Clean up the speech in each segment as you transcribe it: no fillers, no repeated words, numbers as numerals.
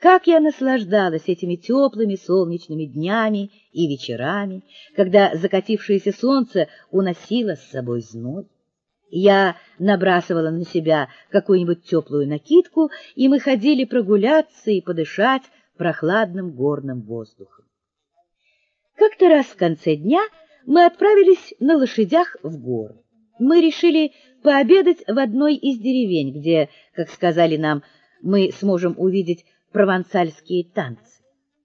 Как я наслаждалась этими теплыми солнечными днями и вечерами, когда закатившееся солнце уносило с собой зной. Я набрасывала на себя какую-нибудь теплую накидку, и мы ходили прогуляться и подышать прохладным горным воздухом. Как-то раз в конце дня мы отправились на лошадях в горы. Мы решили пообедать в одной из деревень, где, как сказали нам, мы сможем увидеть провансальские танцы.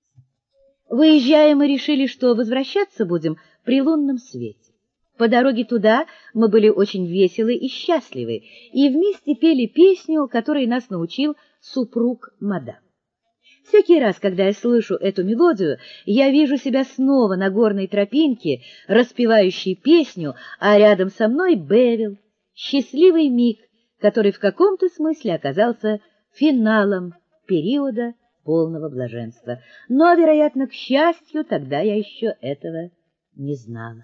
Выезжая, мы решили, что возвращаться будем при лунном свете. По дороге туда мы были очень веселы и счастливы, и вместе пели песню, которой нас научил супруг мадам. Всякий раз, когда я слышу эту мелодию, я вижу себя снова на горной тропинке, распевающей песню, а рядом со мной Бевил, счастливый миг, который в каком-то смысле оказался финалом периода полного блаженства. Но, вероятно, к счастью, тогда я еще этого не знала.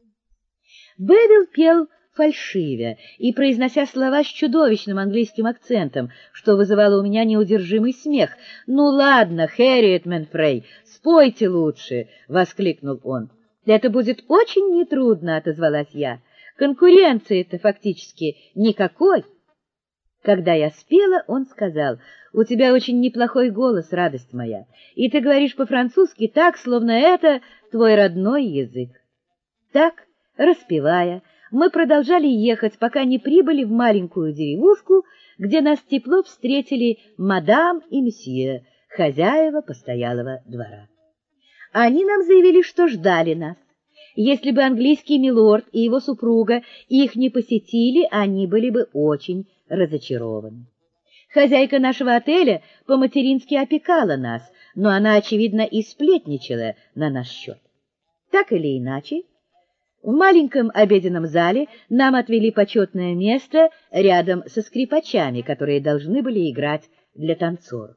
Бевил пел фальшивя и произнося слова с чудовищным английским акцентом, что вызывало у меня неудержимый смех. «Ну ладно, Хэрриет Менфрей, спойте лучше!» — воскликнул он. «Это будет очень нетрудно», — отозвалась я. «Конкуренции-то фактически никакой». Когда я спела, он сказал: «У тебя очень неплохой голос, радость моя, и ты говоришь по-французски так, словно это твой родной язык». Так, распевая, мы продолжали ехать, пока не прибыли в маленькую деревушку, где нас тепло встретили мадам и месье, хозяева постоялого двора. Они нам заявили, что ждали нас. Если бы английский милорд и его супруга их не посетили, они были бы очень разочарованы. Хозяйка нашего отеля по-матерински опекала нас, но она, очевидно, и сплетничала на наш счет. Так или иначе, в маленьком обеденном зале нам отвели почетное место рядом со скрипачами, которые должны были играть для танцоров.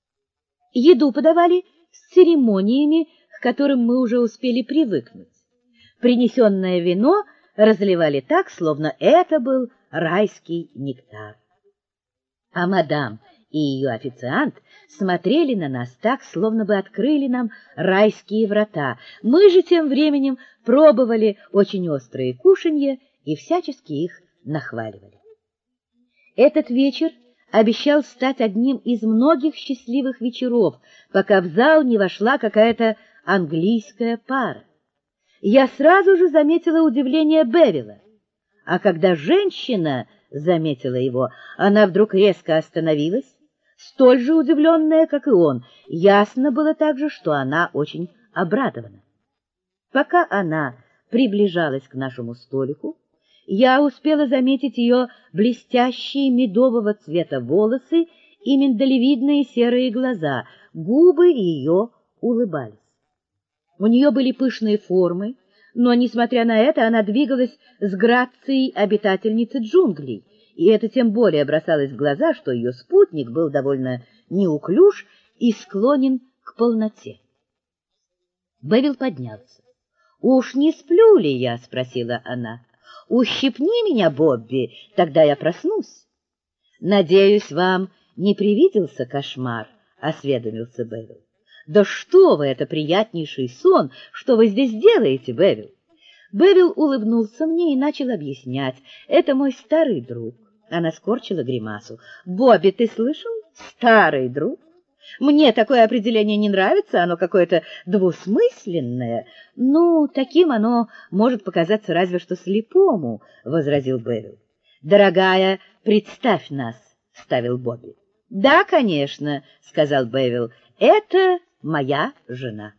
Еду подавали с церемониями, к которым мы уже успели привыкнуть. Принесенное вино разливали так, словно это был райский нектар. А мадам и ее официант смотрели на нас так, словно бы открыли нам райские врата. Мы же тем временем пробовали очень острые кушанья и всячески их нахваливали. Этот вечер обещал стать одним из многих счастливых вечеров, пока в зал не вошла какая-то английская пара. Я сразу же заметила удивление Бевила, а когда женщина заметила его, она вдруг резко остановилась, столь же удивленная, как и он. Ясно было также, что она очень обрадована. Пока она приближалась к нашему столику, я успела заметить ее блестящие медового цвета волосы и миндалевидные серые глаза, губы ее улыбались. У нее были пышные формы, но, несмотря на это, она двигалась с грацией обитательницы джунглей, и это тем более бросалось в глаза, что ее спутник был довольно неуклюж и склонен к полноте. Бевил поднялся. «Уж не сплю ли я?» — спросила она. «Ущипни меня, Бобби, тогда я проснусь». «Надеюсь, вам не привиделся кошмар?» — осведомился Бевил. «Да что вы, это приятнейший сон! Что вы здесь делаете, Бевил?» Бевил улыбнулся мне и начал объяснять. «Это мой старый друг». Она скорчила гримасу. «Бобби, ты слышал? Старый друг? Мне такое определение не нравится, оно какое-то двусмысленное». «Ну, таким оно может показаться разве что слепому», — возразил Бевил. «Дорогая, представь нас», — вставил Бобби. «Да, конечно», — сказал Бевил, — «это моя жена».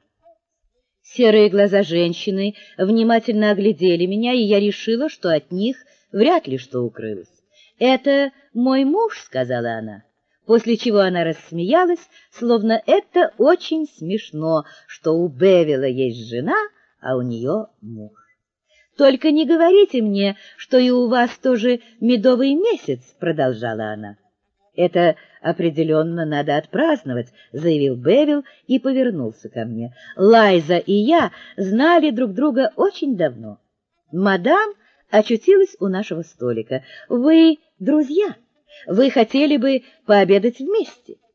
Серые глаза женщины внимательно оглядели меня, и я решила, что от них вряд ли что укрылось. «Это мой муж», — сказала она, после чего она рассмеялась, словно это очень смешно, что у Бевила есть жена, а у нее муж. «Только не говорите мне, что и у вас тоже медовый месяц», — продолжала она. «Это определенно надо отпраздновать», — заявил Бевил и повернулся ко мне. «Лайза и я знали друг друга очень давно. Мадам очутилась у нашего столика. Вы друзья. Вы хотели бы пообедать вместе.